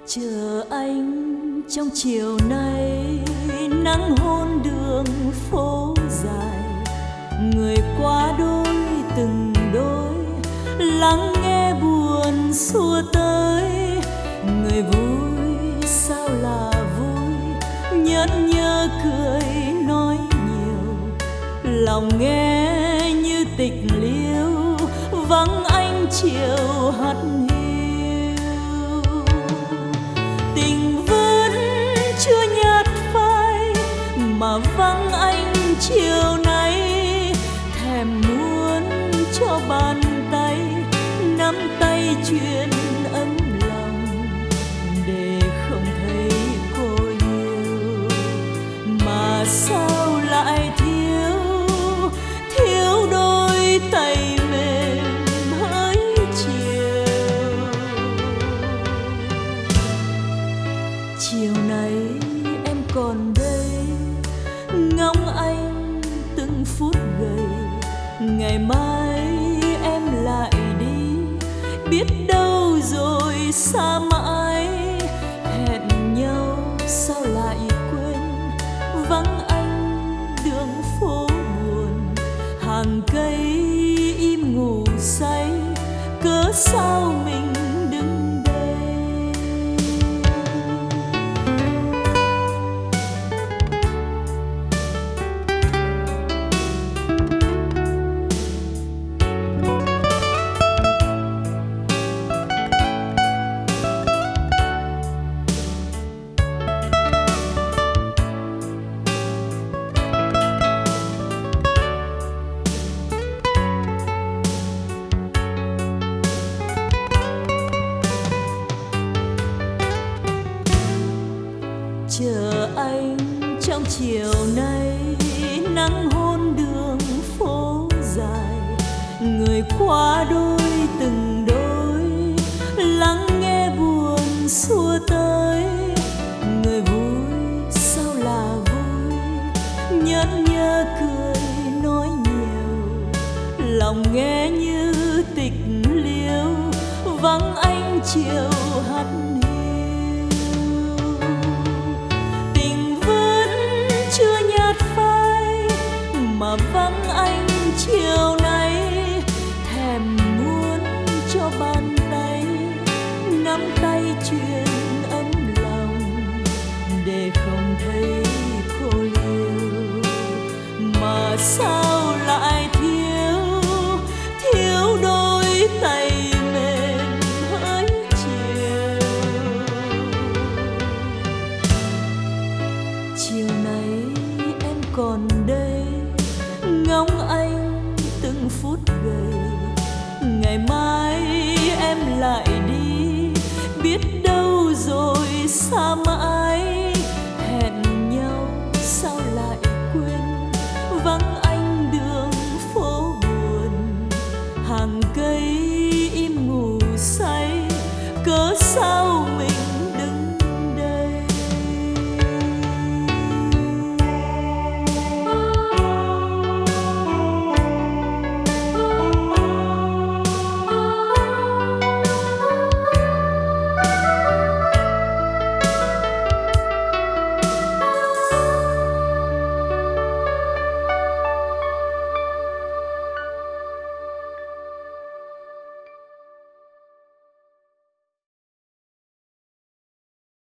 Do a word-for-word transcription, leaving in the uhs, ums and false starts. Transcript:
Chờ anh trong chiều nay, nắng hôn đường phố dài, người qua đôi từng đôi, lắng nghe buồn xua tới. Người vui sao là vui, nhẫn nhơ cười nói nhiều, lòng nghe như tịch liêu, vắng anh chiều hắt hiu. Tình vẫn chưa nhạt phai mà vắng anh chiều nay, thèm muốn cho bàn tay nắm tay chuyện ấm lòng, để không thấy cô yêu. Mà sao lại thiếu thiếu đôi tay mềm hỡi chiều. Chiều nay em còn đây, ngóng anh từng phút gầy. Ngày mai em lại đi, biết đâu rồi xa mãi. Hẹn nhau sao lại quên, vắng anh đường phố buồn. Hàng cây im ngủ say, cớ sao mình đứng đây. Chờ anh trong chiều nay, nắng hôn đường phố dài, người qua đôi từng đôi, lắng nghe buồn xua tới. Người vui sao là vui, nhẫn nhơ cười nói nhiều, lòng nghe như tịch liêu, vắng anh chiều hắt hiu. Chưa nhạt phai mà vắng anh chiều nay, thèm muốn cho bàn tay nắm tay chuyện ấm lòng, để không thấy cô liêu. Mà sao lại thiếu thiếu đôi tay mềm hỡi chiều. Chiều nay em còn đây, ngóng anh từng phút gầy. Ngày mai em lại đi, biết đâu rồi xa mãi.